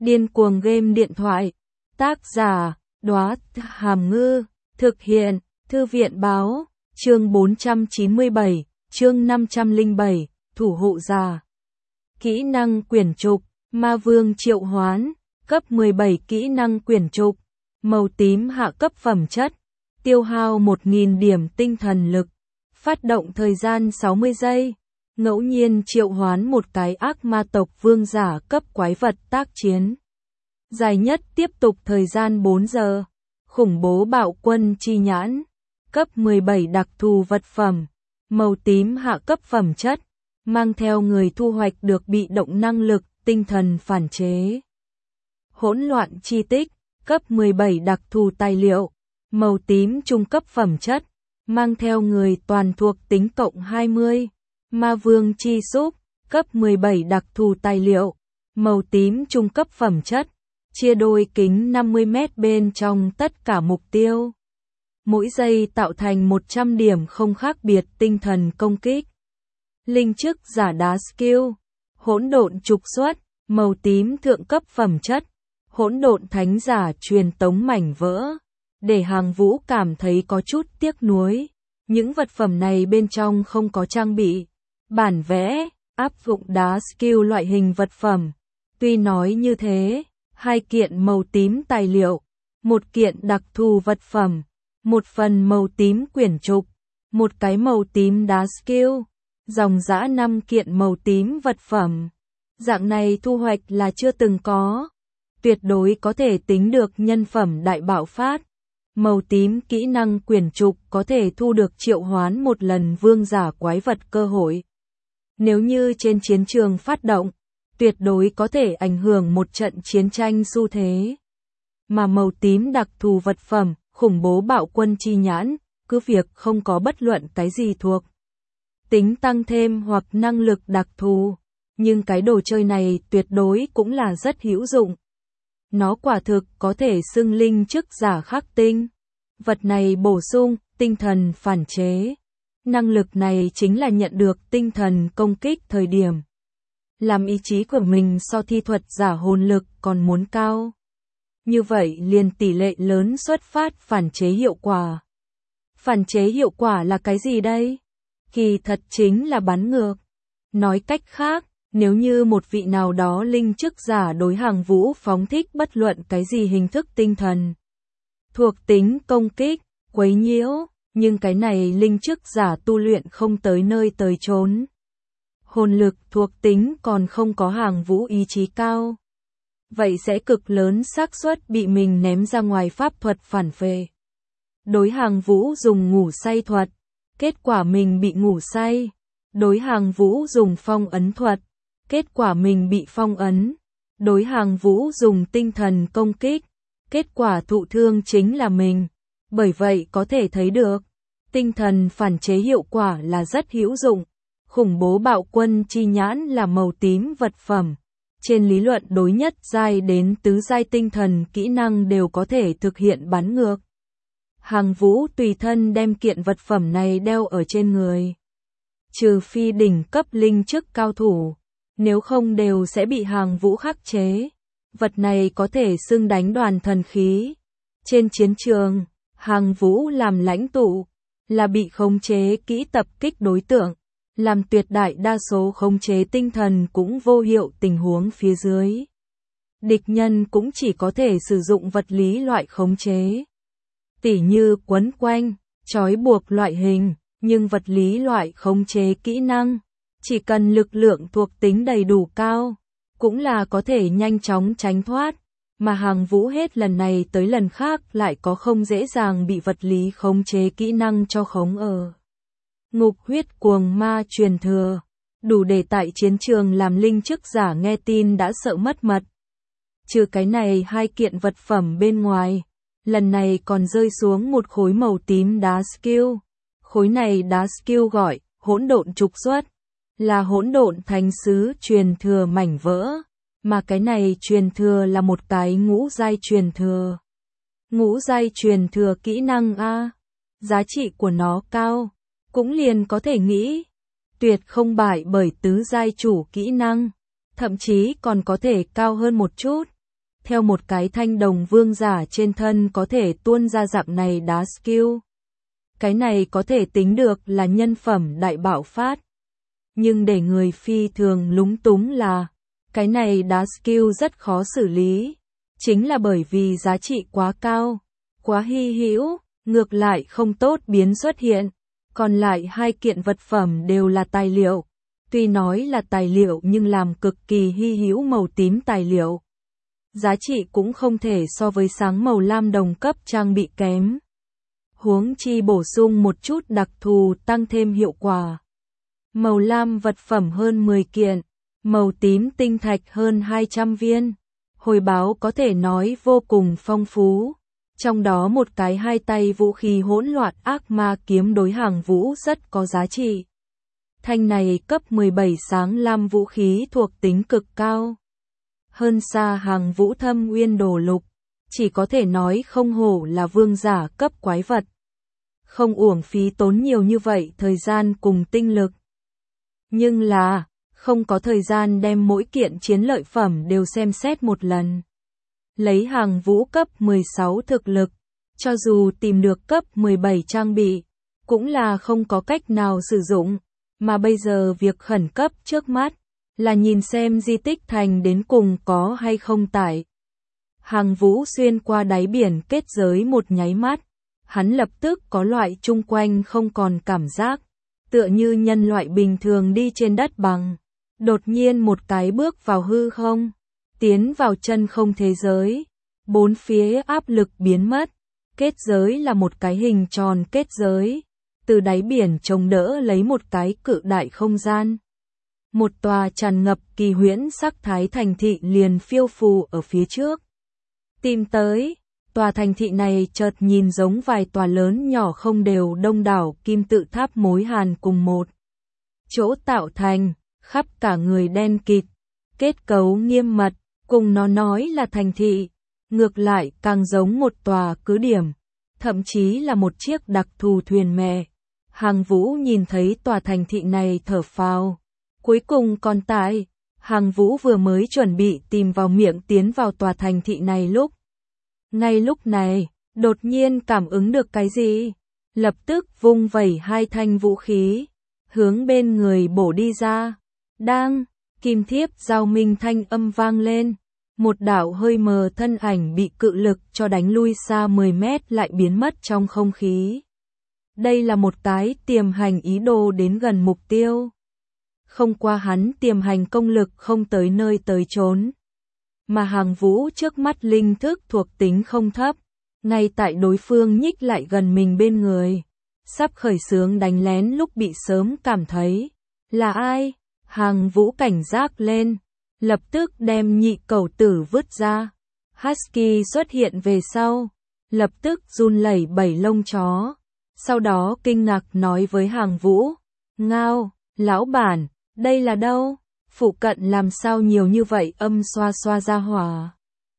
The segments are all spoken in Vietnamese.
Điên cuồng game điện thoại. Tác giả, Đóa Hàm Ngư. Thực hiện, Thư viện báo. Chương 497, chương 507, Thủ hộ giả. Kỹ năng quyển trục, Ma Vương triệu hoán, cấp 17 kỹ năng quyển trục, màu tím hạ cấp phẩm chất, tiêu hao 1000 điểm tinh thần lực, phát động thời gian 60 giây, ngẫu nhiên triệu hoán một cái ác ma tộc vương giả cấp quái vật tác chiến. Dài nhất tiếp tục thời gian 4 giờ, khủng bố bạo quân chi nhãn, cấp 17 đặc thù vật phẩm, màu tím hạ cấp phẩm chất, mang theo người thu hoạch được bị động năng lực, tinh thần phản chế. Hỗn loạn chi tích, cấp 17 đặc thù tài liệu, màu tím trung cấp phẩm chất, mang theo người toàn thuộc tính cộng 20. Ma Vương chi xúc, cấp 17 đặc thù tài liệu, màu tím trung cấp phẩm chất, chia đôi kính 50 m bên trong tất cả mục tiêu. Mỗi giây tạo thành 100 điểm không khác biệt tinh thần công kích. Linh chức giả đá skill, hỗn độn trục xuất, màu tím thượng cấp phẩm chất, hỗn độn thánh giả truyền tống mảnh vỡ. Để Hàng Vũ cảm thấy có chút tiếc nuối, những vật phẩm này bên trong không có trang bị, bản vẽ, áp dụng đá skill loại hình vật phẩm. Tuy nói như thế, 2 kiện màu tím tài liệu, 1 kiện đặc thù vật phẩm, 1 phần màu tím quyển trục, 1 cái màu tím đá skill, dòng dã 5 kiện màu tím vật phẩm. Dạng này thu hoạch là chưa từng có, tuyệt đối có thể tính được nhân phẩm đại bạo phát. Màu tím kỹ năng quyển trục có thể thu được triệu hoán một lần vương giả quái vật cơ hội. Nếu như trên chiến trường phát động, tuyệt đối có thể ảnh hưởng một trận chiến tranh xu thế. Mà màu tím đặc thù vật phẩm, khủng bố bạo quân chi nhãn, cứ việc không có bất luận cái gì thuộc tính tăng thêm hoặc năng lực đặc thù, nhưng cái đồ chơi này tuyệt đối cũng là rất hữu dụng. Nó quả thực có thể xưng linh chức giả khắc tinh. Vật này bổ sung tinh thần phản chế. Năng lực này chính là nhận được tinh thần công kích thời điểm làm ý chí của mình so thi thuật giả hồn lực còn muốn cao. Như vậy liền tỷ lệ lớn xuất phát phản chế hiệu quả. Phản chế hiệu quả là cái gì đây? Kỳ thật chính là bắn ngược. Nói cách khác, nếu như một vị nào đó linh chức giả đối Hàng Vũ phóng thích bất luận cái gì hình thức tinh thần thuộc tính công kích, quấy nhiễu, nhưng cái này linh chức giả tu luyện không tới nơi tới chốn. Hồn lực thuộc tính còn không có Hàng Vũ ý chí cao. Vậy sẽ cực lớn xác suất bị mình ném ra ngoài pháp thuật phản phệ. Đối Hàng Vũ dùng ngủ say thuật, kết quả mình bị ngủ say. Đối Hàng Vũ dùng phong ấn thuật, kết quả mình bị phong ấn. Đối Hàng Vũ dùng tinh thần công kích, kết quả thụ thương chính là mình. Bởi vậy có thể thấy được, tinh thần phản chế hiệu quả là rất hữu dụng. Khủng bố bạo quân chi nhãn là màu tím vật phẩm. Trên lý luận đối nhất giai đến tứ giai tinh thần kỹ năng đều có thể thực hiện bắn ngược. Hàng Vũ tùy thân đem kiện vật phẩm này đeo ở trên người. Trừ phi đỉnh cấp linh chức cao thủ, nếu không đều sẽ bị Hàng Vũ khắc chế. Vật này có thể xưng đánh đoàn thần khí. Trên chiến trường, Hàng Vũ làm lãnh tụ, là bị khống chế kỹ tập kích đối tượng, làm tuyệt đại đa số khống chế tinh thần cũng vô hiệu tình huống phía dưới. Địch nhân cũng chỉ có thể sử dụng vật lý loại khống chế, tỉ như quấn quanh, trói buộc loại hình, nhưng vật lý loại khống chế kỹ năng, chỉ cần lực lượng thuộc tính đầy đủ cao, cũng là có thể nhanh chóng tránh thoát, mà Hàng Vũ hết lần này tới lần khác lại có không dễ dàng bị vật lý khống chế kỹ năng cho khống ở. Ngục huyết cuồng ma truyền thừa, đủ để tại chiến trường làm linh chức giả nghe tin đã sợ mất mật. Trừ cái này 2 kiện vật phẩm bên ngoài, lần này còn rơi xuống một khối màu tím đá skill. Khối này đá skill gọi hỗn độn trục xuất, là hỗn độn thánh sứ truyền thừa mảnh vỡ, mà cái này truyền thừa là một cái ngũ giai truyền thừa. Ngũ giai truyền thừa kỹ năng A, giá trị của nó cao, cũng liền có thể nghĩ, tuyệt không bại bởi tứ giai chủ kỹ năng, thậm chí còn có thể cao hơn một chút. theo một cái thanh đồng vương giả trên thân có thể tuôn ra dạng này đá skill. Cái này có thể tính được là nhân phẩm đại bạo phát. Nhưng để người phi thường lúng túng là, cái này đá skill rất khó xử lý. Chính là bởi vì giá trị quá cao, quá hy hữu, ngược lại không tốt biến xuất hiện. Còn lại hai kiện vật phẩm đều là tài liệu. Tuy nói là tài liệu nhưng làm cực kỳ hy hữu màu tím tài liệu. Giá trị cũng không thể so với sáng màu lam đồng cấp trang bị kém. Huống chi bổ sung một chút đặc thù tăng thêm hiệu quả. Màu lam vật phẩm hơn 10 kiện, màu tím tinh thạch hơn 200 viên. Hồi báo có thể nói vô cùng phong phú. Trong đó một cái hai tay vũ khí hỗn loạn ác ma kiếm đối Hàng Vũ rất có giá trị. Thanh này cấp 17 sáng lam vũ khí thuộc tính cực cao. Hơn xa Hàng Vũ thâm uyên đồ lục. Chỉ có thể nói không hổ là vương giả cấp quái vật. Không uổng phí tốn nhiều như vậy thời gian cùng tinh lực. Nhưng là, không có thời gian đem mỗi kiện chiến lợi phẩm đều xem xét một lần. Lấy Hàng Vũ cấp 16 thực lực, cho dù tìm được cấp 17 trang bị, cũng là không có cách nào sử dụng, mà bây giờ việc khẩn cấp trước mắt, là nhìn xem di tích thành đến cùng có hay không tải. Hàng Vũ xuyên qua đáy biển kết giới một nháy mắt, hắn lập tức có loại chung quanh không còn cảm giác, tựa như nhân loại bình thường đi trên đất bằng. Đột nhiên một cái bước vào hư không, tiến vào chân không thế giới, bốn phía áp lực biến mất, kết giới là một cái hình tròn kết giới, từ đáy biển chống đỡ lấy một cái cự đại không gian. Một tòa tràn ngập kỳ huyễn sắc thái thành thị liền phiêu phù ở phía trước. Tìm tới, tòa thành thị này chợt nhìn giống vài tòa lớn nhỏ không đều đông đảo kim tự tháp mối hàn cùng một chỗ tạo thành, khắp cả người đen kịt, kết cấu nghiêm mật, cùng nó nói là thành thị, ngược lại càng giống một tòa cứ điểm, thậm chí là một chiếc đặc thù thuyền mẹ. Hàng Vũ nhìn thấy tòa thành thị này thở phào, cuối cùng còn tại, Hàng Vũ vừa mới chuẩn bị tìm vào miệng tiến vào tòa thành thị này ngay lúc này, đột nhiên cảm ứng được cái gì, lập tức vung vẩy hai thanh vũ khí, hướng bên người bổ đi ra. Đang, kim thiếp giao minh thanh âm vang lên, một đạo hơi mờ thân ảnh bị cự lực cho đánh lui xa 10 mét lại biến mất trong không khí. Đây là một cái tiềm hành ý đồ đến gần mục tiêu. Không qua hắn tiềm hành công lực không tới nơi tới chốn. Mà Hàng Vũ trước mắt linh thức thuộc tính không thấp, ngay tại đối phương nhích lại gần mình bên người, sắp khởi xướng đánh lén lúc bị sớm cảm thấy. Là ai? Hàng Vũ cảnh giác lên, lập tức đem nhị cẩu tử vứt ra. Husky xuất hiện về sau, lập tức run lẩy bẩy lông chó. Sau đó kinh ngạc nói với Hàng Vũ, Ngao, lão bản, đây là đâu? Phụ cận làm sao nhiều như vậy âm xoa xoa ra hỏa.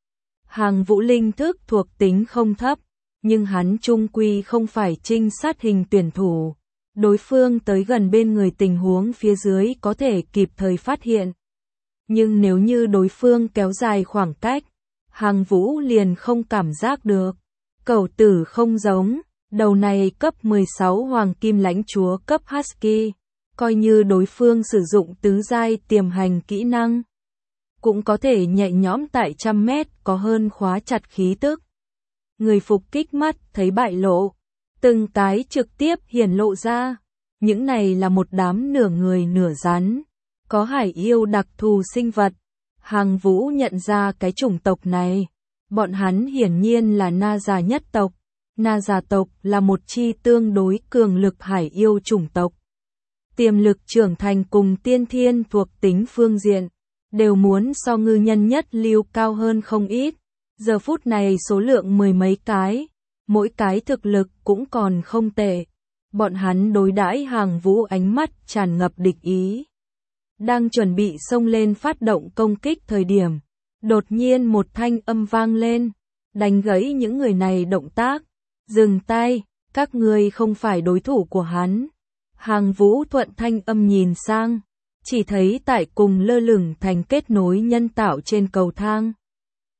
Hàng Vũ linh thức thuộc tính không thấp, nhưng hắn chung quy không phải trinh sát hình tuyển thủ. Đối phương tới gần bên người tình huống phía dưới có thể kịp thời phát hiện. Nhưng nếu như đối phương kéo dài khoảng cách, Hàng Vũ liền không cảm giác được. Cẩu tử không giống, đầu này cấp 16 hoàng kim lãnh chúa cấp Husky. Coi như đối phương sử dụng tứ giai tiềm hành kỹ năng, cũng có thể nhẹ nhõm tại 100 mét có hơn khóa chặt khí tức. Người phục kích mắt thấy bại lộ, từng cái trực tiếp hiển lộ ra. Những này là một đám nửa người nửa rắn, có hải yêu đặc thù sinh vật. Hàng Vũ nhận ra cái chủng tộc này, bọn hắn hiển nhiên là Na Già nhất tộc. Na Già tộc là một chi tương đối cường lực hải yêu chủng tộc. Tiềm lực trưởng thành cùng tiên thiên thuộc tính phương diện, đều muốn so ngư nhân nhất lưu cao hơn không ít. Giờ phút này số lượng 10 mấy cái, mỗi cái thực lực cũng còn không tệ. Bọn hắn đối đãi Hàng Vũ ánh mắt tràn ngập địch ý. Đang chuẩn bị xông lên phát động công kích thời điểm, đột nhiên một thanh âm vang lên, đánh gãy những người này động tác. Dừng tay, các ngươi không phải đối thủ của hắn. Hàng Vũ thuận thanh âm nhìn sang, chỉ thấy tại cùng lơ lửng thành kết nối nhân tạo trên cầu thang.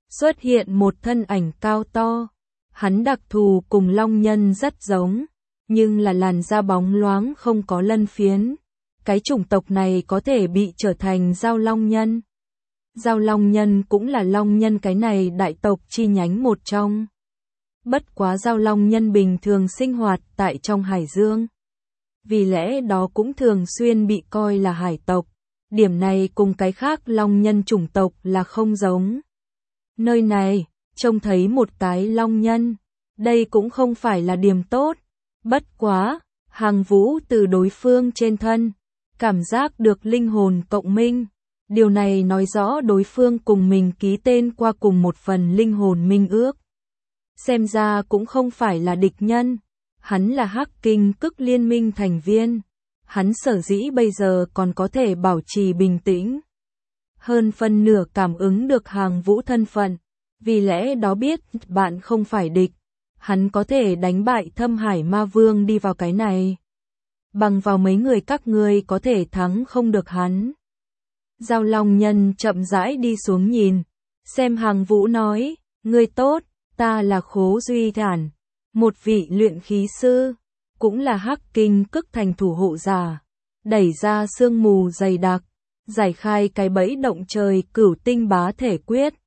xuất hiện một thân ảnh cao to. Hắn đặc thù cùng long nhân rất giống, nhưng là làn da bóng loáng không có lân phiến. Cái chủng tộc này có thể bị trở thành giao long nhân. Giao long nhân cũng là long nhân cái này đại tộc chi nhánh một trong. Bất quá giao long nhân bình thường sinh hoạt tại trong hải dương. Vì lẽ đó cũng thường xuyên bị coi là hải tộc. Điểm này cùng cái khác long nhân chủng tộc là không giống. Nơi này, trông thấy một cái long nhân. Đây cũng không phải là điểm tốt. Bất quá, Hàng Vũ từ đối phương trên thân, cảm giác được linh hồn cộng minh. Điều này nói rõ đối phương cùng mình ký tên qua cùng một phần linh hồn minh ước. Xem ra cũng không phải là địch nhân. Hắn là Hắc Kinh Cức Liên minh thành viên. Hắn sở dĩ bây giờ còn có thể bảo trì bình tĩnh. Hơn phân nửa cảm ứng được Hàng Vũ thân phận. Vì lẽ đó biết bạn không phải địch. Hắn có thể đánh bại Thâm Hải Ma Vương đi vào cái này. Bằng vào mấy người các ngươi có thể thắng không được hắn. Giao Long nhân chậm rãi đi xuống nhìn. Xem Hàng Vũ nói, ngươi tốt, ta là Khố Duy Thản. Một vị luyện khí sư, cũng là Hắc Kinh Cức thành thủ hộ giả. Đẩy ra sương mù dày đặc, giải khai cái bẫy động trời Cửu Tinh Bá Thể Quyết.